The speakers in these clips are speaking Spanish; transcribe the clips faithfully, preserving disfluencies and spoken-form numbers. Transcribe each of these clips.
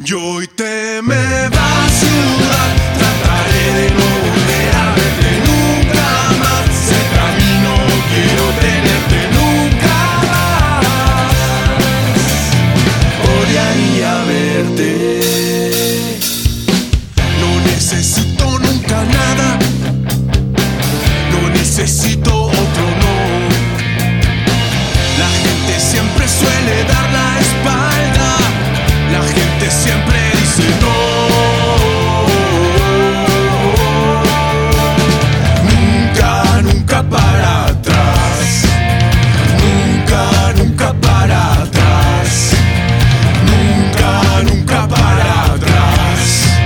Y hoy teme la ciudad, trataré de no volver a verte nunca más. Cerca a mí no quiero tenerte nunca más. Odiaría verte. No necesito nunca nada, no necesito otro no. La gente siempre suele dar la espalda, la gente siempre dice no. Nunca, nunca para atrás. Nunca, nunca para atrás. Nunca, nunca para atrás.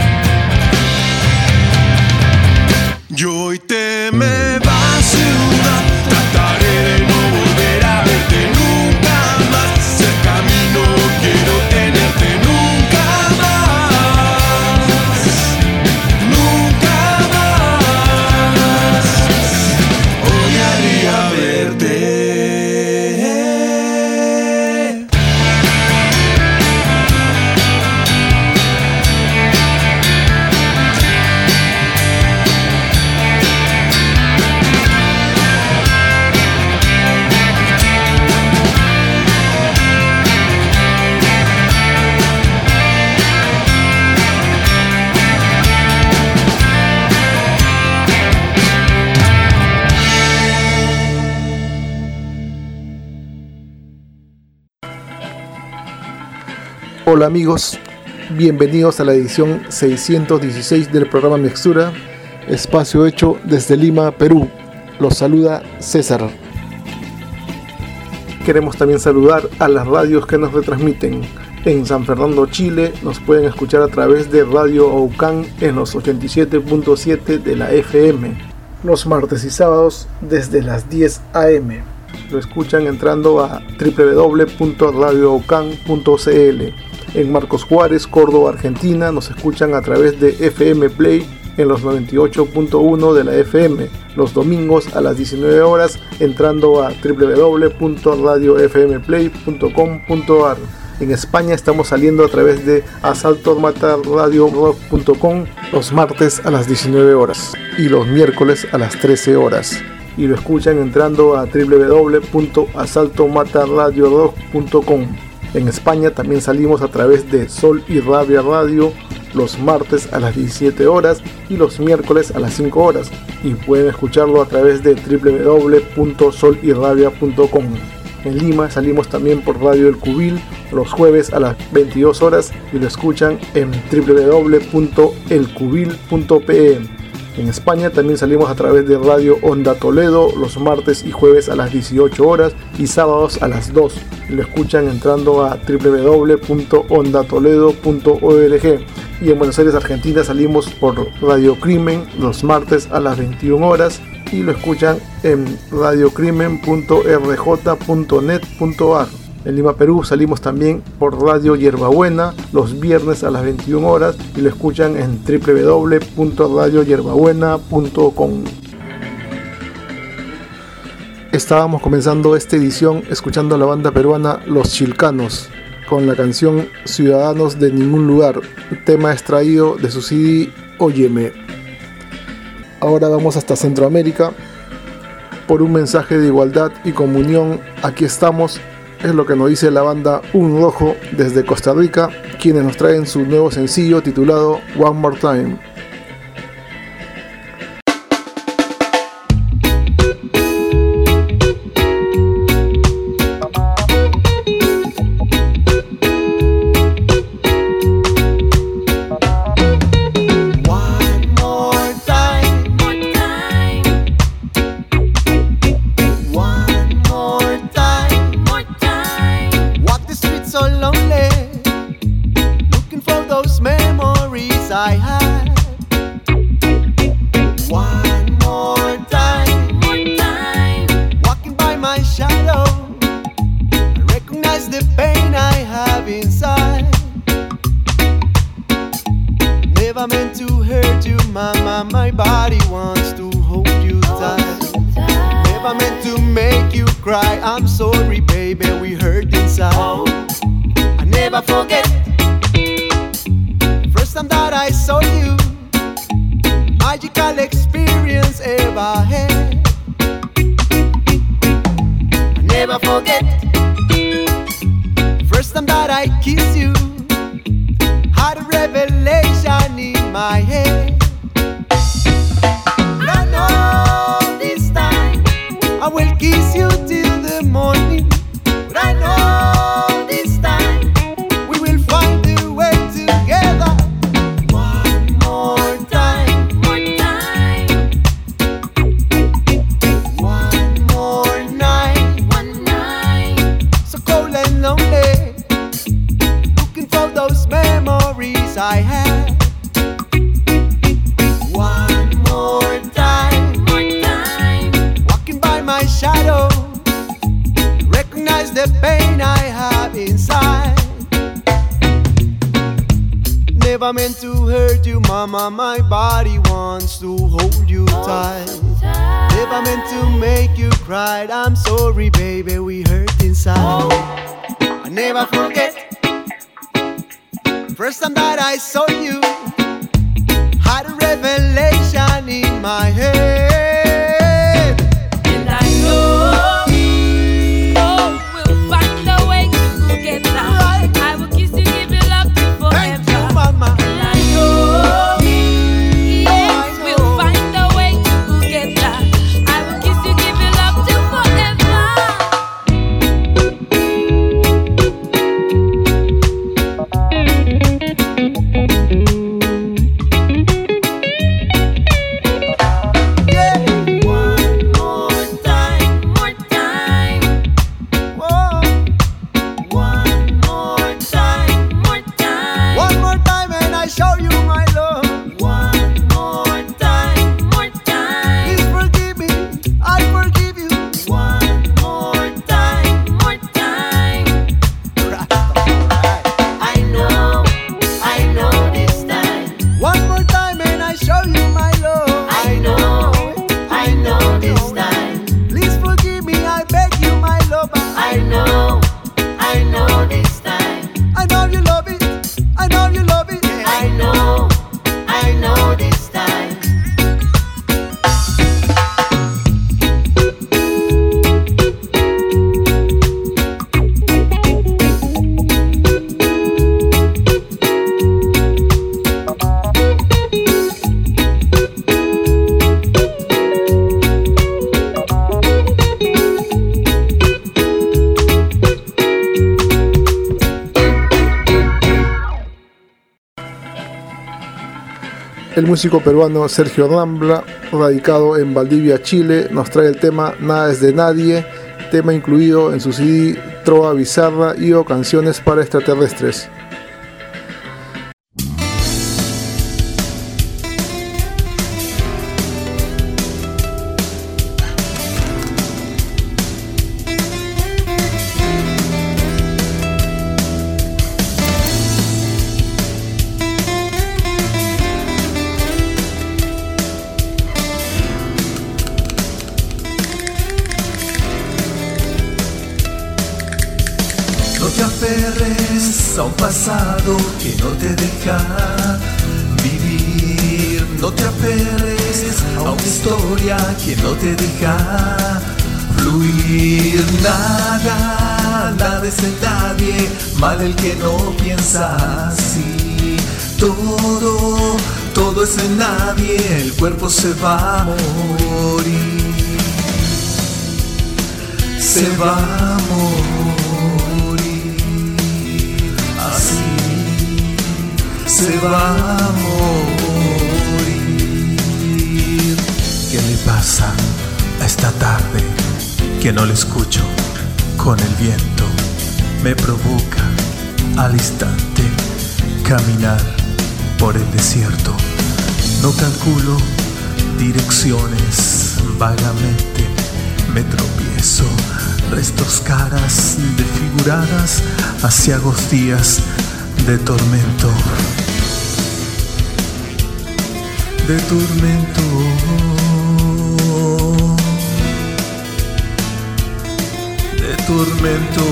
Yo hoy teme la ciudad, trataré de no volver a verte nunca más. Cerca a mí no quiero tenerte nunca más. Nunca más. Odiaría verte. Hola amigos, bienvenidos a la edición seiscientos dieciséis del programa Mixtura, espacio hecho desde Lima, Perú. Los saluda César. Queremos también saludar a las radios que nos retransmiten. En San Fernando, Chile, nos pueden escuchar a través de Radio Aucán en los ochenta y siete punto siete de la F M, los martes y sábados desde las diez a eme. Lo escuchan entrando a doble u doble u doble u punto radio aucán punto c l. En Marcos Juárez, Córdoba, Argentina, nos escuchan a través de F M Play en los noventa y ocho punto uno de la F M, los domingos a las diecinueve horas, entrando a doble u doble u doble u punto radio f m play punto com punto a r. En España estamos saliendo a través de asalto mata radio rock punto com los martes a las diecinueve horas y los miércoles a las trece horas. Y lo escuchan entrando a doble u doble u doble u punto asalto mata radio rock punto com. En España también salimos a través de Sol y Rabia Radio los martes a las diecisiete horas y los miércoles a las cinco horas. Y pueden escucharlo a través de doble u doble u doble u punto sol y rabia punto com. En Lima salimos también por Radio El Cubil los jueves a las veintidós horas y lo escuchan en doble u doble u doble u punto el cubil punto p e. En España también salimos a través de Radio Onda Toledo los martes y jueves a las dieciocho horas y sábados a las dos. Lo escuchan entrando a doble u doble u doble u punto onda toledo punto org. Y en Buenos Aires, Argentina, salimos por Radio Crimen los martes a las veintiuna horas y lo escuchan en radio crimen punto r j punto net punto a r. En Lima, Perú, salimos también por Radio Hierbabuena los viernes a las veintiuna horas y lo escuchan en doble u doble u doble u punto radio hierbabuena punto com. Estábamos comenzando esta edición escuchando a la banda peruana Los Chilcanos con la canción Ciudadanos de Ningún Lugar, tema extraído de su C D Óyeme. Ahora vamos hasta Centroamérica por un mensaje de igualdad y comunión. Aquí estamos. Es lo que nos dice la banda Un Rojo desde Costa Rica, quienes nos traen su nuevo sencillo titulado One More Time. Never forget my head. But I know this time I will kiss you till the morning. But I know this time we will find a way together. One more time, more time. One more night, one night. So cold and lonely, looking for those memories I had. One more time, more time. Walking by my shadow, recognize the pain I have inside. Never meant to hurt you, mama. My body wants to hold you tight. Never meant to make you cry. I'm sorry, baby, we hurt inside. I never forget first time that I saw you. Had a revelation in my head. And I know, oh, we'll find a way to get down. I will kiss you, give you love forever. Thank you, mama. And I know, yes, we'll find a way to get down. I will kiss you, give you love Yeah. One more time, more time. Whoa. One more time, more time. One more time, and I show you my love. One more time, more time. Please forgive me, I forgive you. One more time, more time. I know, I know this time. One more time, and I show you my love. I know, I know this time. Please forgive me, I beg you, my love. I know, I know this time. I know you love it, I know you love it. I know, I know this time. El músico peruano Sergio Rambla, radicado en Valdivia, Chile, nos trae el tema Nada es de nadie, tema incluido en su C D Trova Bizarra y o Canciones para extraterrestres. No te aferres a un pasado que no te deja vivir. No te aferres a una historia que no te deja fluir. Nada, nada es en nadie, mal el que no piensa así. Todo, todo es en nadie, el cuerpo se va a morir. Se va a morir, así se va a morir. ¿Qué le pasa a esta tarde que no le escucho? Con el viento me provoca al instante caminar por el desierto. No calculo direcciones, vagamente me tropiezo. Restos caras desfiguradas hacia días de tormento, de tormento, de tormento.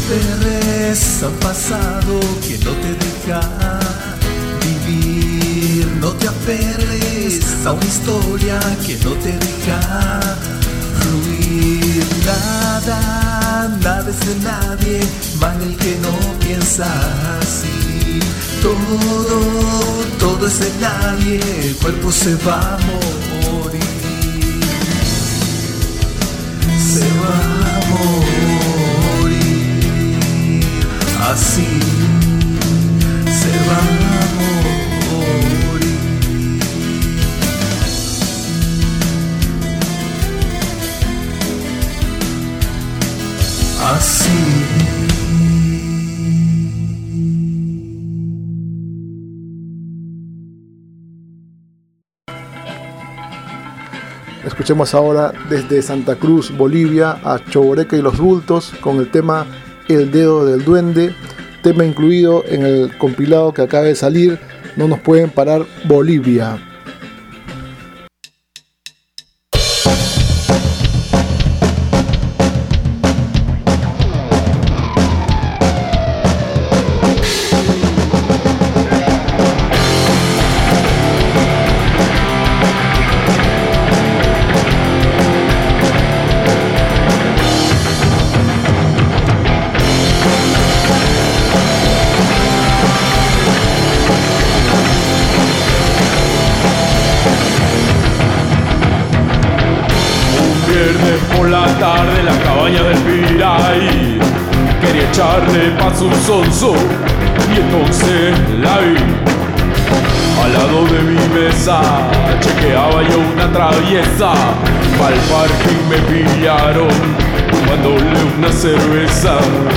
aferres a un pasado que no te deja vivir. No te aferres a una historia que no te deja fluir. Nada, nada es de nadie, mal el que no piensa así. Todo, todo es de nadie, el cuerpo se va a morir. Se va a morir, así se va a morir. Así. Escuchemos ahora desde Santa Cruz, Bolivia, a Choboreca y los Bultos con el tema El Dedo del Duende, tema incluido en el compilado que acaba de salir, No Nos Pueden Parar Bolivia. Un sonso y entonces la vi al lado de mi mesa, chequeaba yo una traviesa, pa'l parking me pillaron tomándole una cerveza.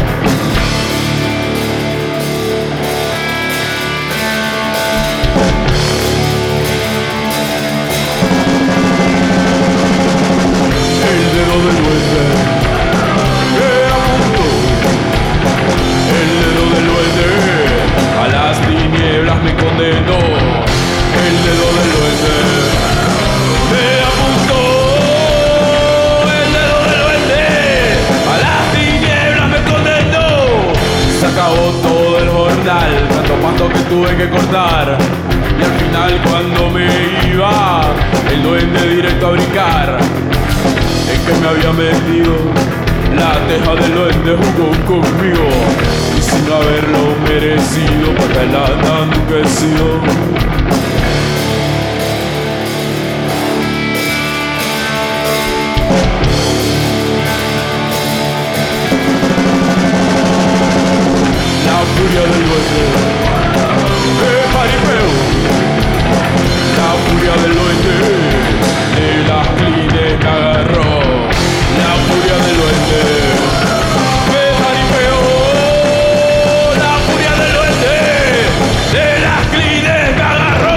El dedo del duende me apuntó. El dedo del duende a las tinieblas me condenó. El dedo del duende me apuntó. El dedo del duende a las tinieblas me condenó. Se acabó todo el jornal, tanto pasto que tuve que cortar. Y al final cuando me iba, el duende directo a brincar. En que me había metido, la teja del duende jugó conmigo. Y sin haberlo merecido, para la nunca he sido. La furia del duende de jaripeo. La furia del duende de las clines me agarró. La furia del duende me jaripeo. La furia del duende de las clines me agarró.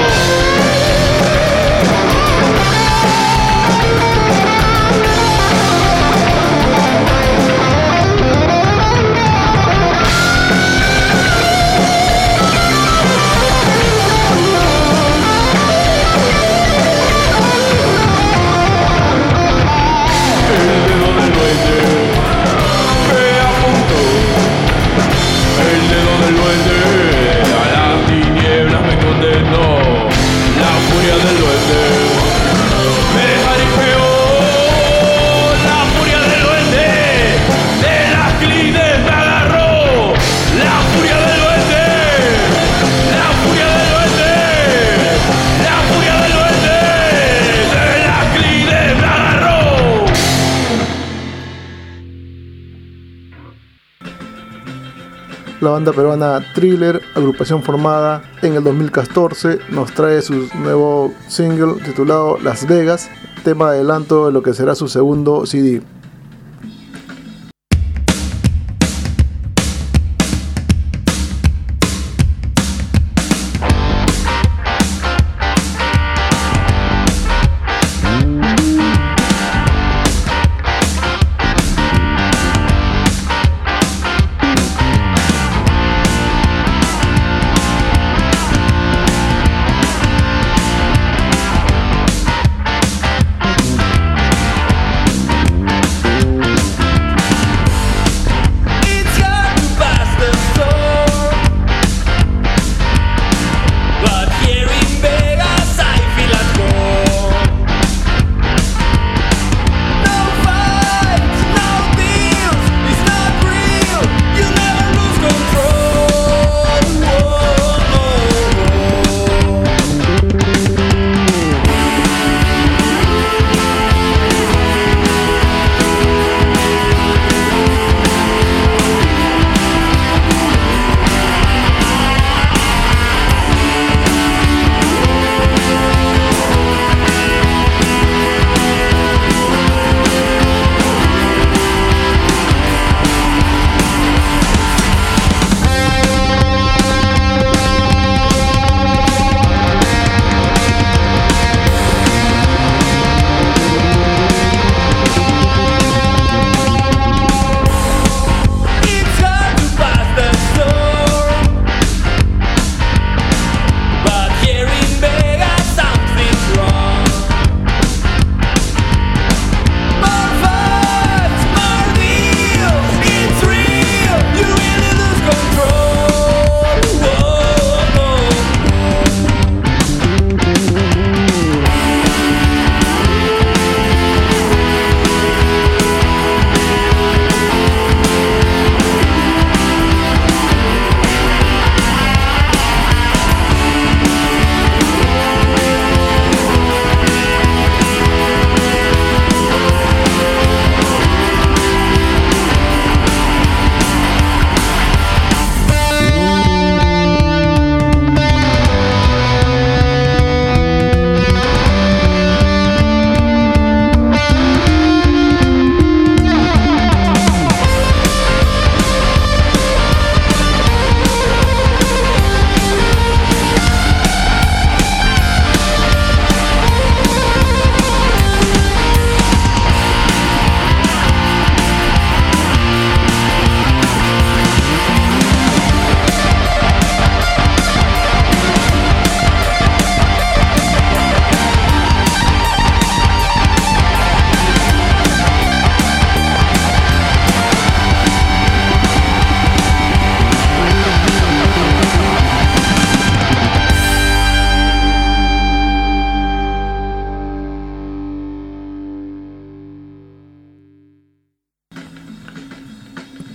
La banda peruana Thriller, agrupación formada en el dos mil catorce, nos trae su nuevo single titulado Las Vegas, tema adelanto de lo que será su segundo C D.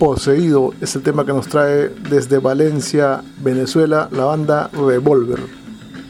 Poseído es el tema que nos trae desde Valencia, Venezuela, la banda Revolver.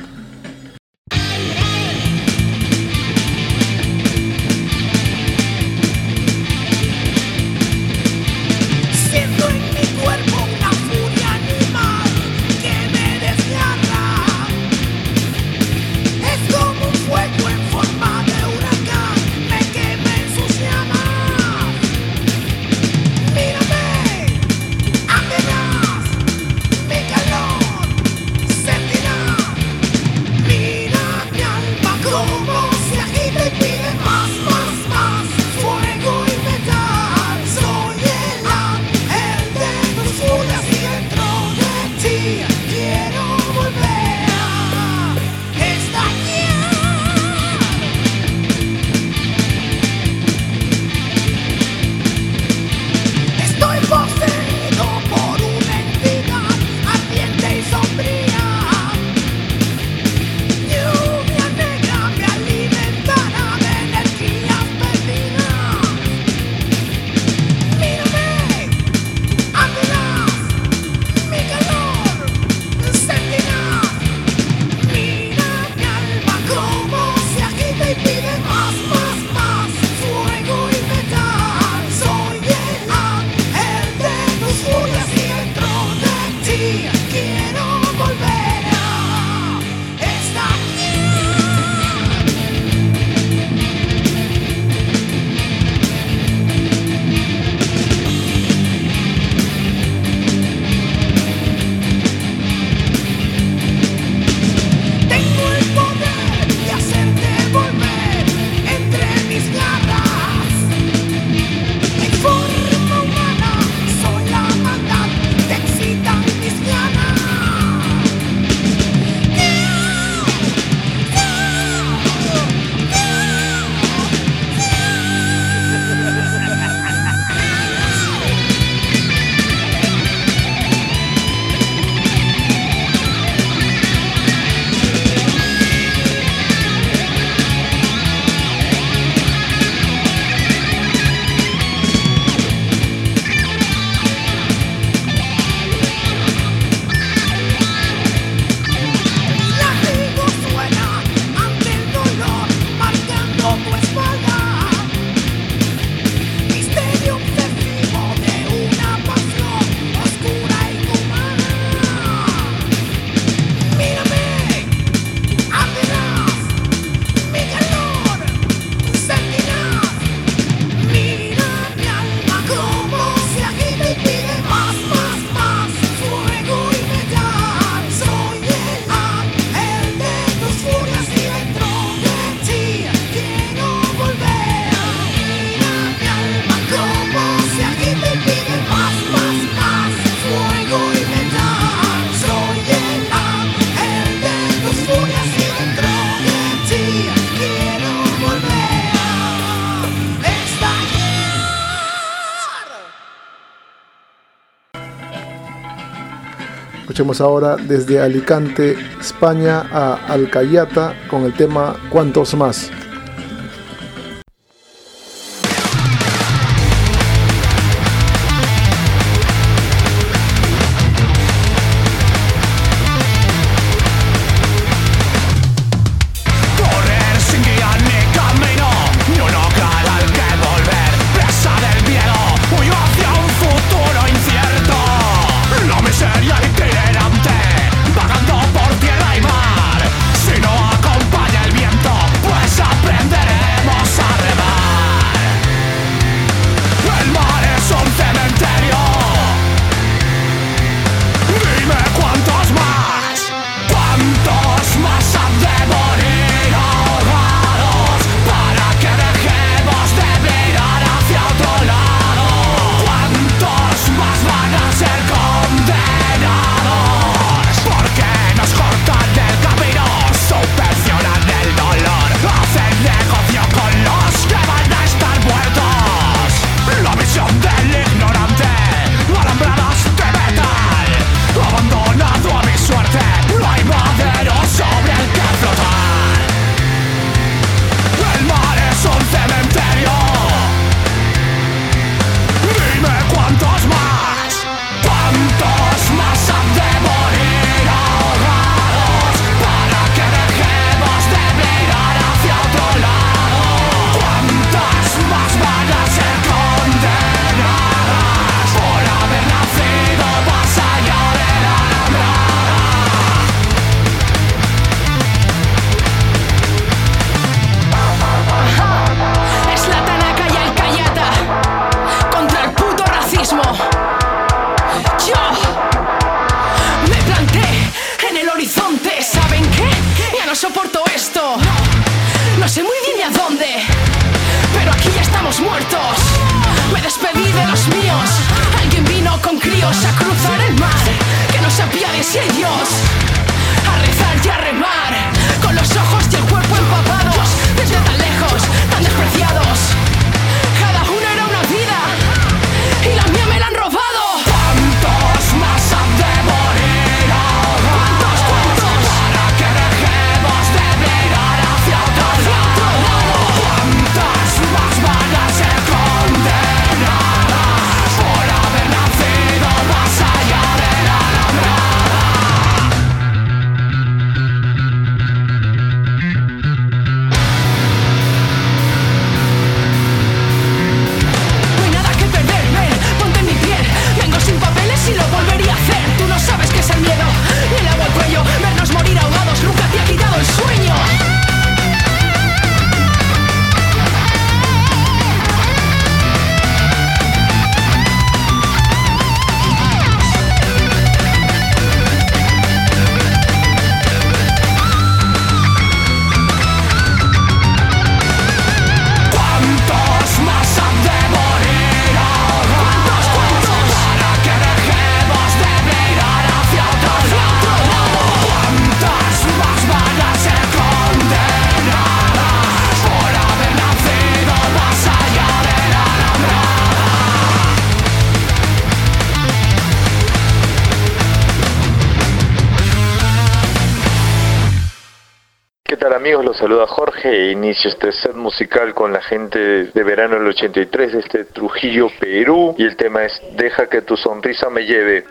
Escuchemos ahora desde Alicante, España, a Alcayata con el tema ¿Cuántos más? Vagando por tierra y mar, si no acompaña el viento, pues a mismo. Yo me planté en el horizonte. ¿Saben qué? Ya no soporto esto. No sé muy bien ni a dónde, pero aquí ya estamos muertos. Me despedí de los míos. Alguien vino con críos a cruzar el mar. Que no se apiade si hay Dios. A rezar y a remar, con los ojos y el cuerpo empapados. Desde tan lejos, tan despreciados. Cada uno era una vida y la mía me la han robado. ¿Cuántos más han de morir ahora? ¿Cuántos, cuántos? Para que dejemos de mirar hacia otro lado. ¿Cuántas más van a ser condenadas por haber nacido más allá de la alambrada? No hay nada que perder, ven, ponte en mi piel. Vengo sin papeles y lo volvería a hacer. Tú no sabes qué es el miedo, ni el agua al cuello. Vernos morir ahogados nunca te ha quitado el sueño. ¿Cuántos más han de morir ahora? ¿Cuántos, cuántos? Para que dejemos de mirar hacia otro lado. ¿Cuántas más van a ser condenadas por haber nacido más allá de la alambrada? ¿Qué tal amigos? Los saluda Jorge e inicio este set musical con la gente de verano del ochenta y tres desde Trujillo, Perú, y el tema es Deja que tu sonrisa me lleve.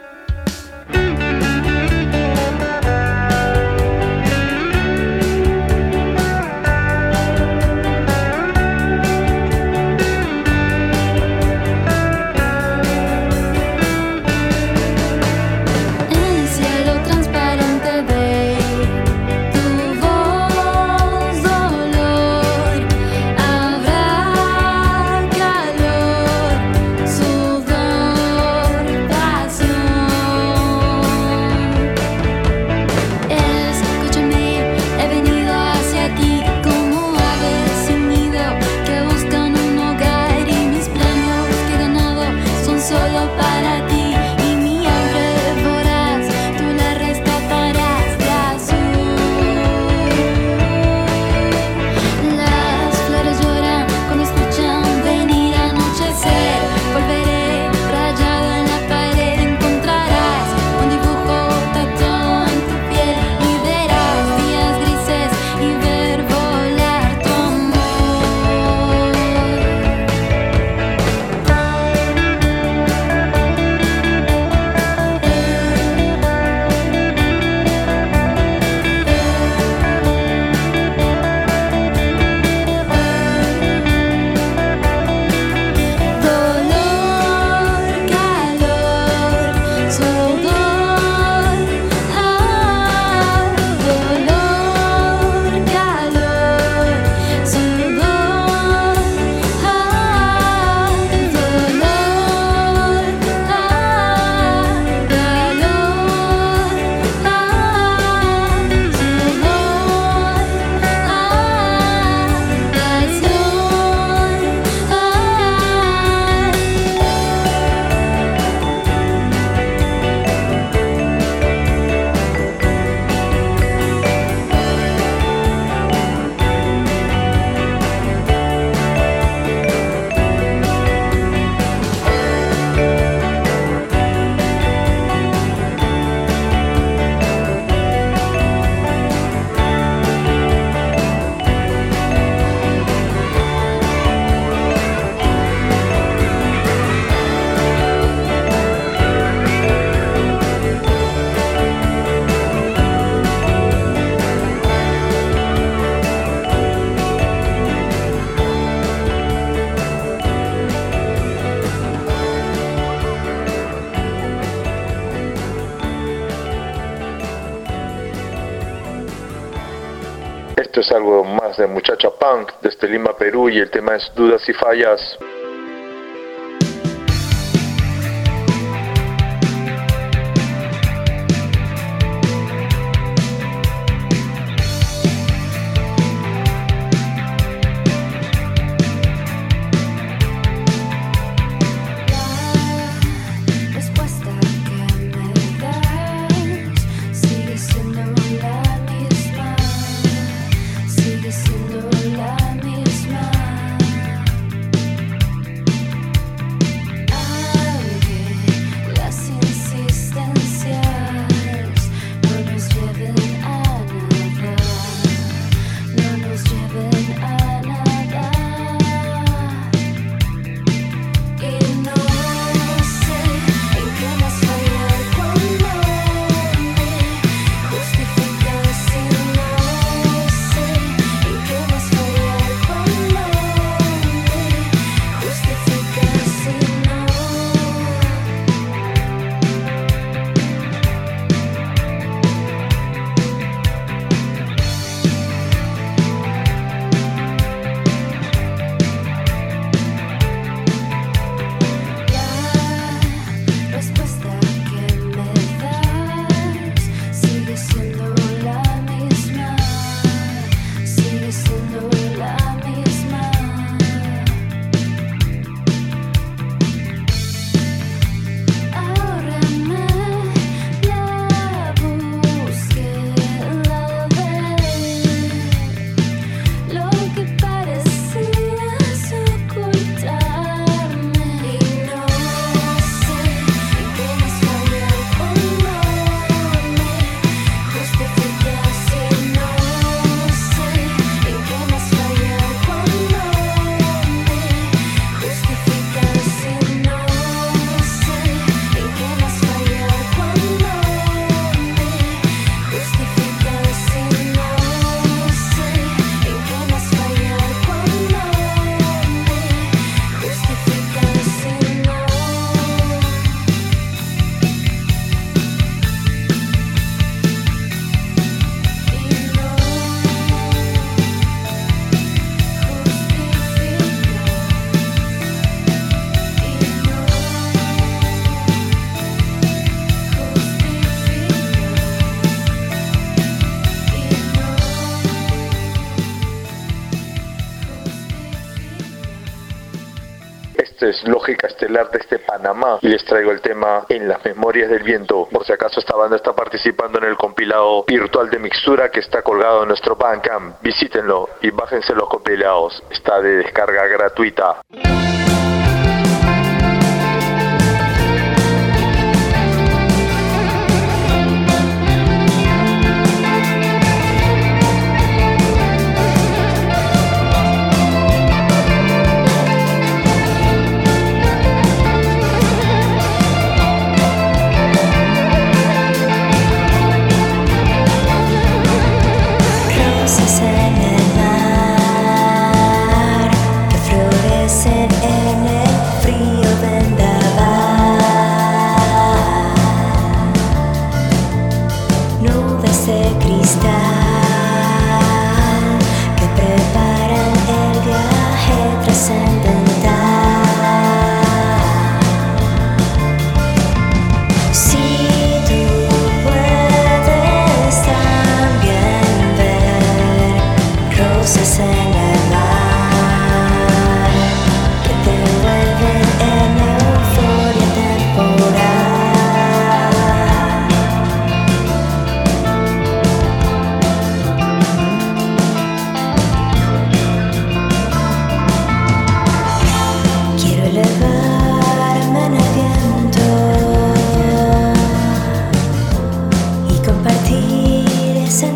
En el cielo transparente de tu voz, dolor, habrá calor, sudor, pasión. Escúchame, he venido hacia ti como aves sin nido que buscan un hogar, y mis planos que he ganado son solo para ti. Y mi hambre voraz, tú la rescatarás de azul. Las flores lloran cuando escuchan venir anochecer. Volveré rayado en la pared, encontrarás un dibujo tatuado en tu piel. Y verás días grises y ver volar tu amor. Dolor, calor, sudor, ah, dolor, calor, sudor, ah, dolor, ah, calor, ah, sudor, ah, Esto es algo más de Muchacha Punk desde Lima, Perú, y el tema es Dudas y Fallas. es Lógica Estelar desde Panamá y les traigo el tema En las Memorias del Viento. Por si acaso esta banda está participando en el compilado virtual de mixtura que está colgado en nuestro Bandcamp. Visítenlo y bájense los compilados. Está de descarga gratuita. Rosas en el mar que florecen en el frío vendaval, nubes de cristal que preparan el viaje trascendental. Si tú puedes también ver rosas en el mar que te envuelven en euforia temporal. Quiero elevarme en el viento y compartir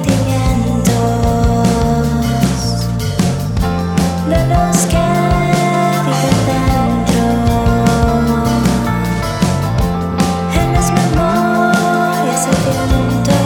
sentimientos de los que viven dentro, en las memorias del viento.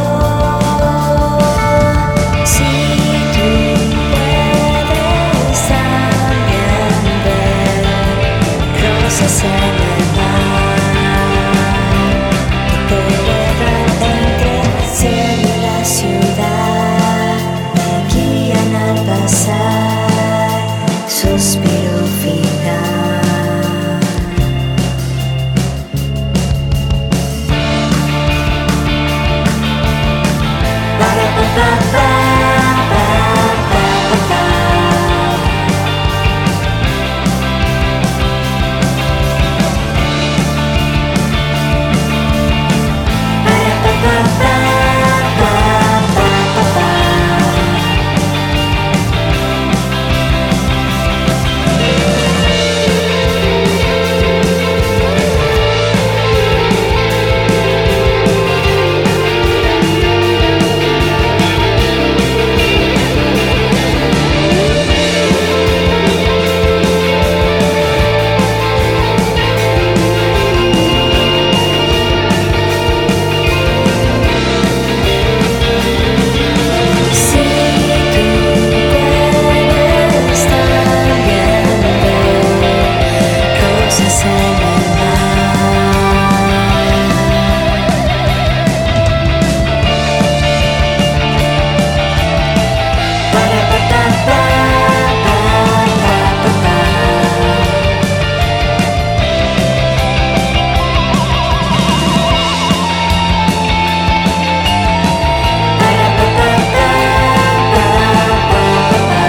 Si tú puedes también ver rosas en el mar que te elevan entre el cielo y la ciudad, me guían al pasar, suspiro final. Para pa pa pa pa pa pa pa. Para pa pa pa pa pa pa pa. Si tú puedes también ver rosas en el mar. Para pa pa pa pa pa pa pa. Para pa pa pa pa pa pa pa.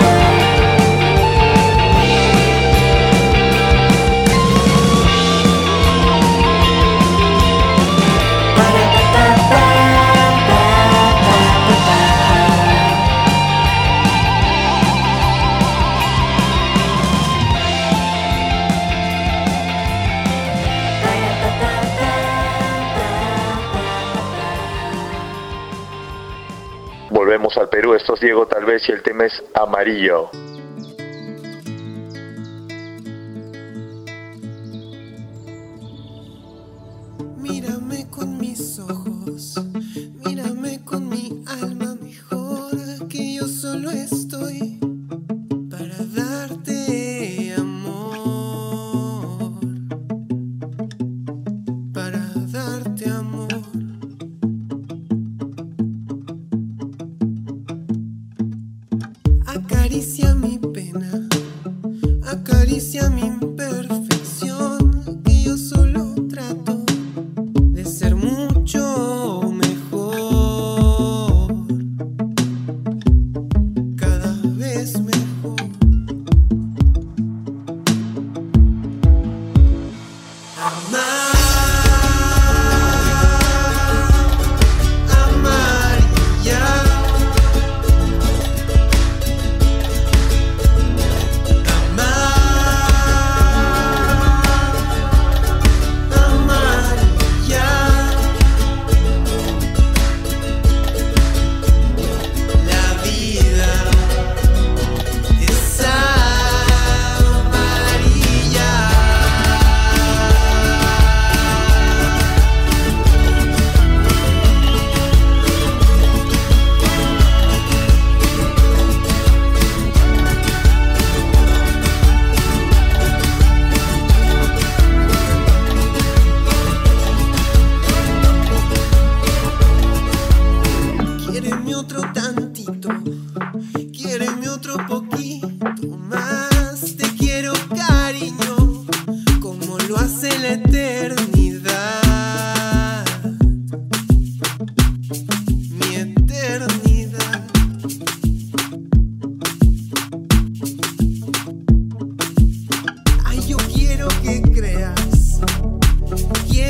Para pa pa pa pa pa pa pa. Para pa pa pa pa pa pa. Volvemos al Perú, esto es Diego tal vez y el tema es Amarillo. Mírame con mis ojos, mírame con mi alma mejor, que yo solo estoy para darte amor, para darte amor. Acaricia mi pena, acaricia mi imperfección, que yo solo trato de ser mucho mejor.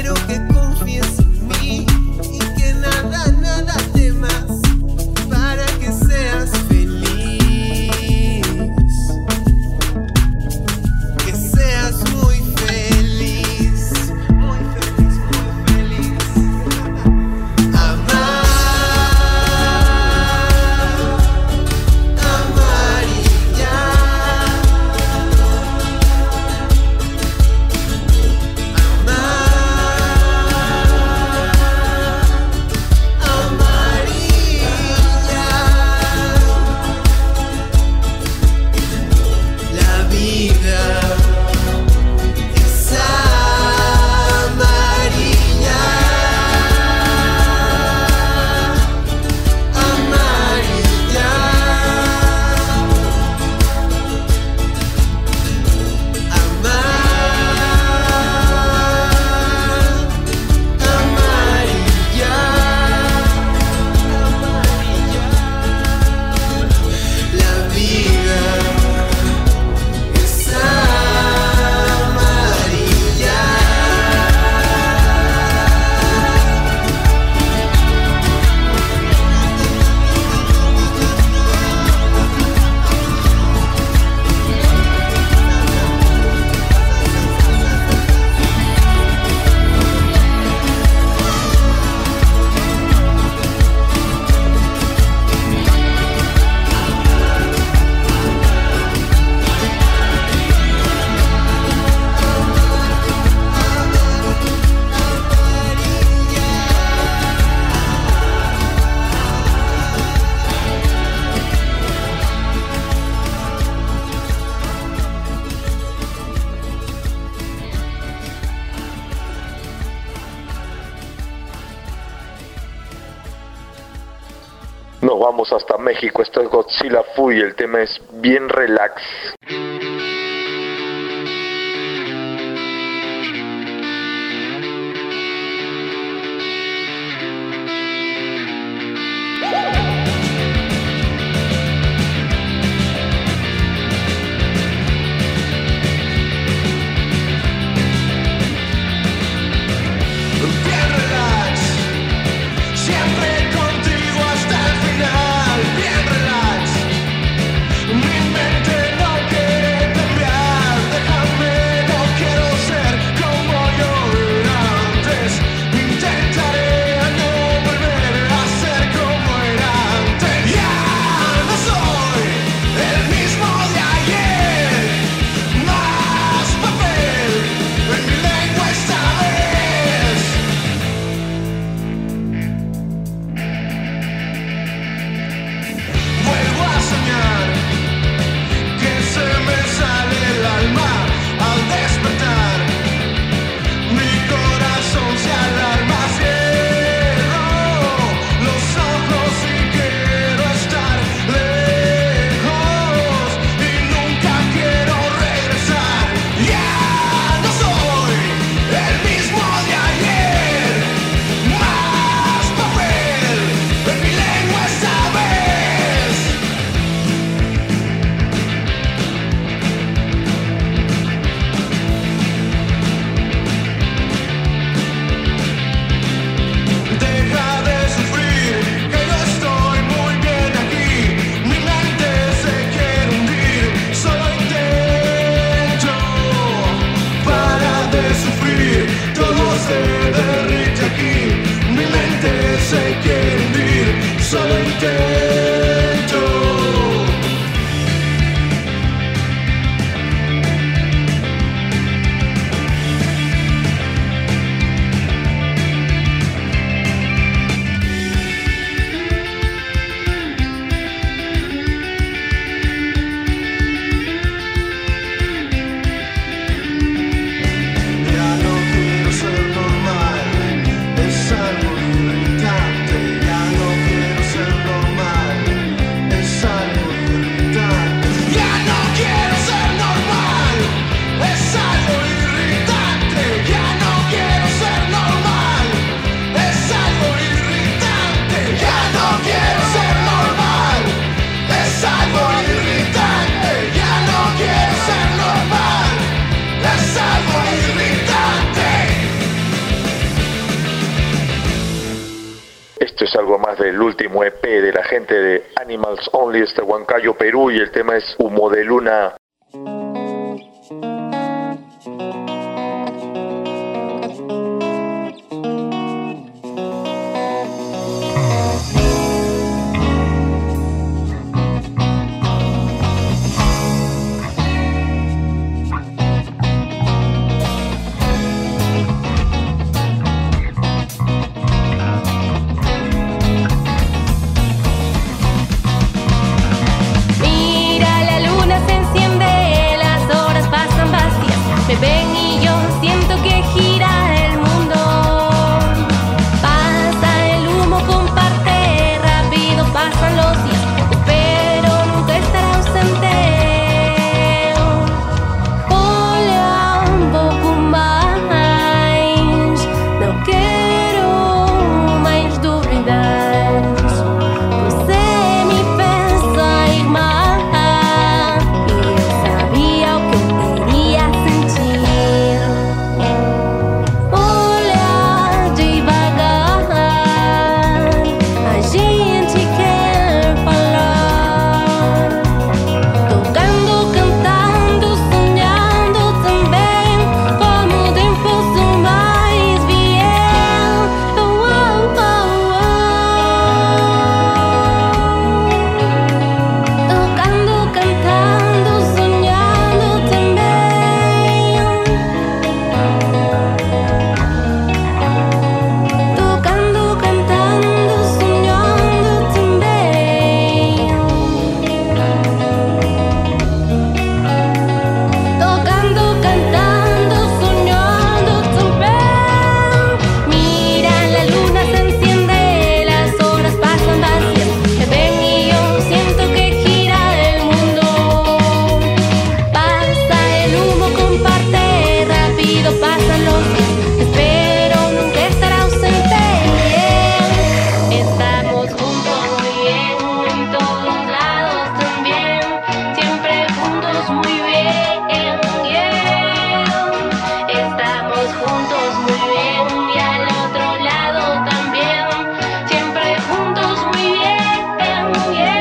quiero que confíes en mí y que nada, nada temas para que seas feliz, que seas muy feliz, muy feliz, muy feliz. Amar, amar y ya. Nos vamos hasta México, esto es Godzilla Fu y el tema es bien relax. Bien relax, siempre contigo hasta el final. Bien relax, mi mente no quiere cambiar. Déjame, no quiero ser como yo era antes. Intentaré a no volver a ser como era antes. Ya no soy el mismo de ayer. Más papel en mi lengua esta vez. Vuelvo a soñar que se me sale el alma al despertar. Mi corazón se alarma, cierro los ojos y quiero estar lejos y nunca quiero regresar. Ya no soy el mismo de ayer. Más papel en mi lengua esta vez. Deja de sufrir, que yo estoy muy bien aquí. Mi mente se quiere hundir, solo intento. Para de sufrir, todo se derrite aquí. Mi mente se quiere hundir, solo intento. Ya no quiero ser normal, es algo irritante. Ya no quiero ser normal. algo más del último E P de la gente de Animals Only, este Huancayo, Perú, y el tema es Humo de Luna. Mira, la luna se enciende, las horas pasan vacías. Me ven y yo siento que gira el mundo. Pasa el humo, comparte, rápido pasan los días. Espero nunca estar ausente. Olha um pouco mais, não quero mais dúvidas. Você me fez sair mais e eu sabia o que eu queria sentir. Olha devagar, a gente quer falar. Tocando, cantando, sonhando também, como o tempo mais vier. Oh, oh, oh, oh. Tocando, cantando, sonhando também. Tocando, cantando, sonhando também. Tocando, cantando, sonhando também. Mira, la luna se enciende, las horas pasan vacías. Me ven y yo siento que gira el mundo. Pasa el humo, comparte, rápido pasan los días. Espero nunca estar ausente. Estamos juntos muy bien, en todos lados también. Siempre juntos muy bien, yeah. Estamos juntos muy bien y al otro lado también. Siempre juntos muy bien, yeah.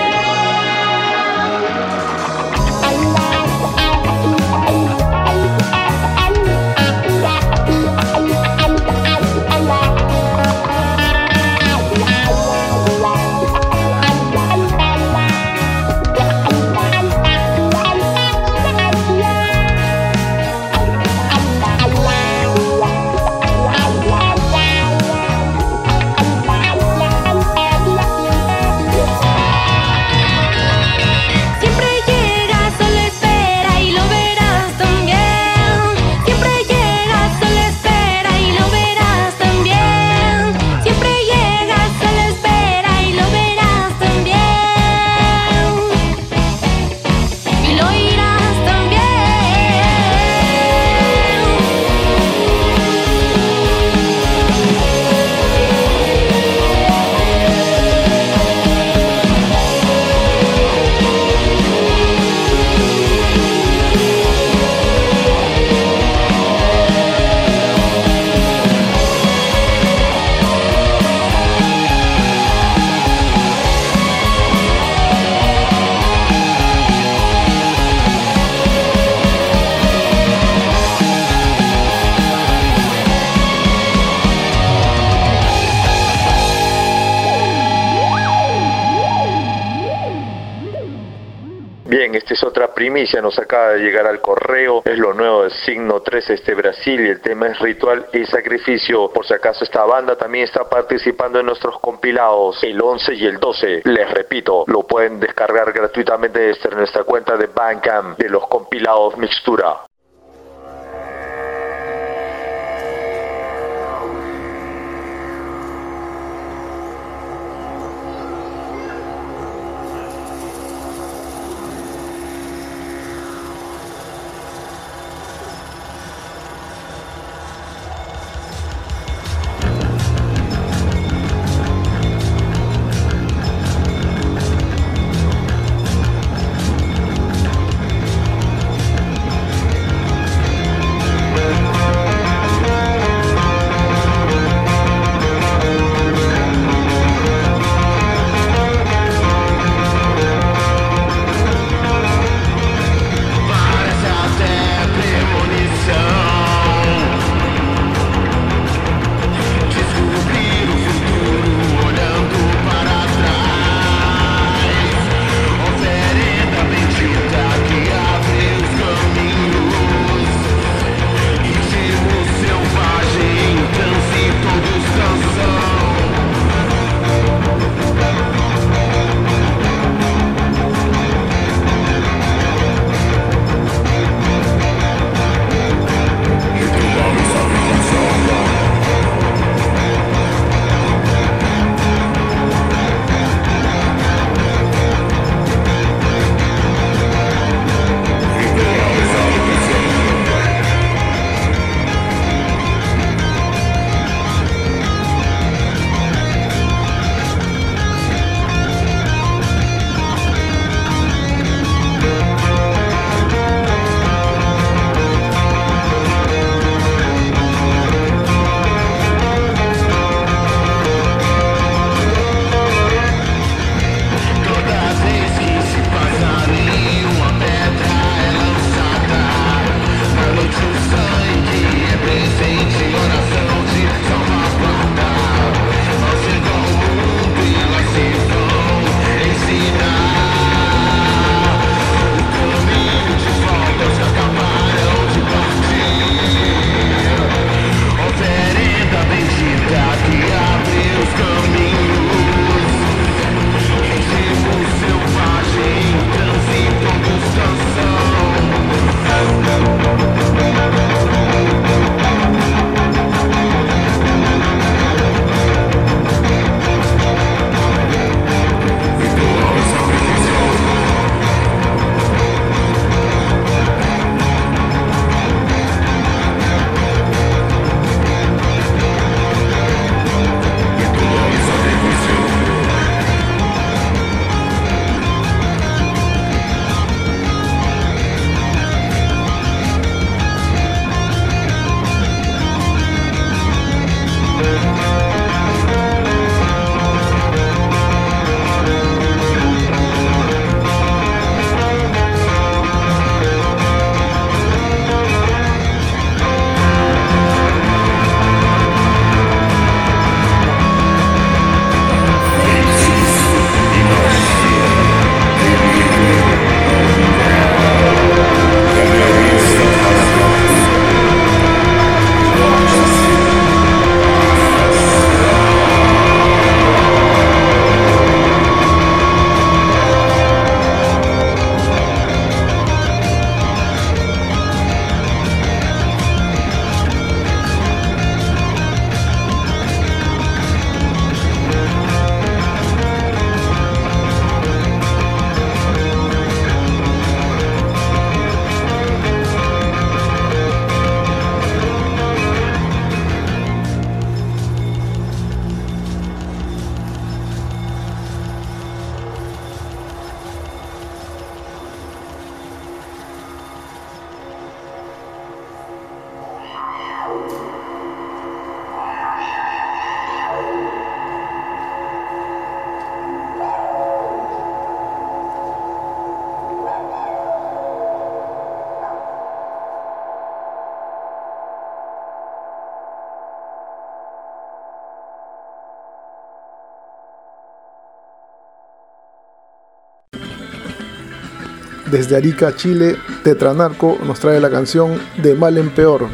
Siempre llegas, solo espera y lo verás también. Siempre llegas, solo espera y lo verás también. Siempre llegas, solo espera y lo verás también. Y lo irás Bien, esta es otra primicia, nos acaba de llegar al correo, es lo nuevo de Signo tres, este Brasil, y el tema es Ritual y Sacrificio. Por si acaso esta banda también está participando en nuestros compilados el once y el doce, les repito, lo pueden descargar gratuitamente desde nuestra cuenta de Bandcamp de los compilados Mixtura. Desde Arica, Chile, Tetranarco nos trae la canción De Mal en Peor.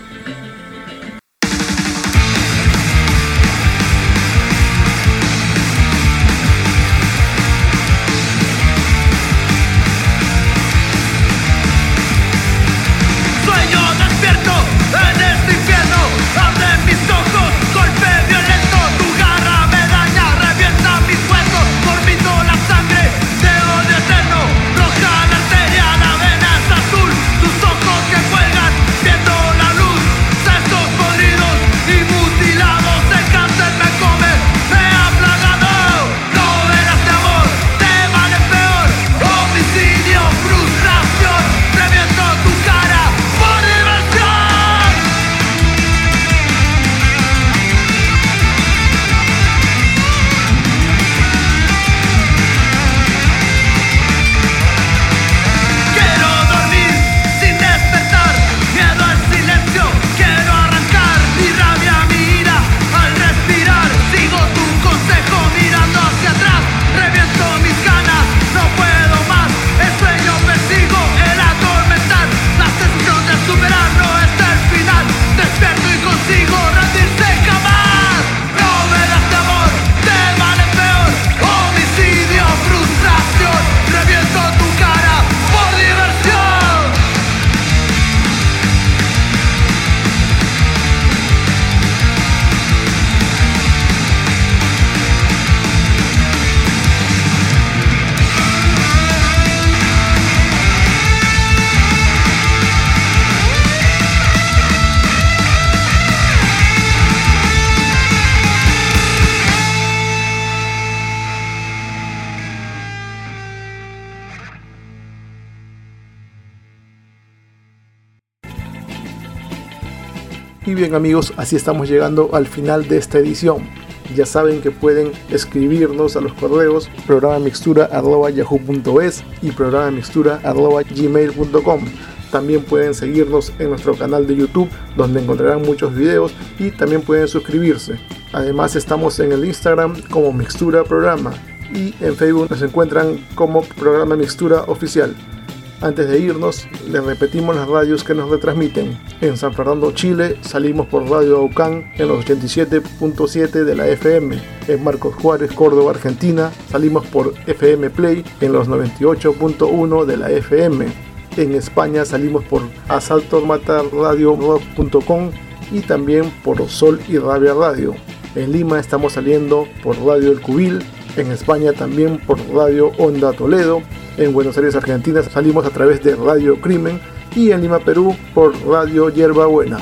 Y bien amigos, así estamos llegando al final de esta edición. Ya saben que pueden escribirnos a los correos programamixtura arroba yahoo punto es y programamixtura arroba gmail punto com. También pueden seguirnos en nuestro canal de YouTube, donde encontrarán muchos videos, y también pueden suscribirse. Además estamos en el Instagram como Mixtura Programa y en Facebook nos encuentran como Programa Mixtura Oficial. Antes de irnos, les repetimos las radios que nos retransmiten. En San Fernando, Chile, salimos por Radio Aucán en los ochenta y siete punto siete de la F M. En Marcos Juárez, Córdoba, Argentina, salimos por F M Play en los noventa y ocho punto uno de la F M. En España salimos por asalto matar radio rock punto com y también por Sol y Rabia Radio. En Lima estamos saliendo por Radio El Cubil. En España también por Radio Onda Toledo. En Buenos Aires, Argentina, salimos a través de Radio Crimen, y en Lima, Perú, por Radio Yerba Buena.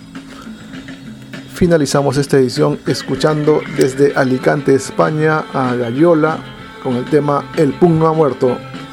Finalizamos esta edición escuchando desde Alicante, España, a Gallola con el tema El Punk No Ha Muerto.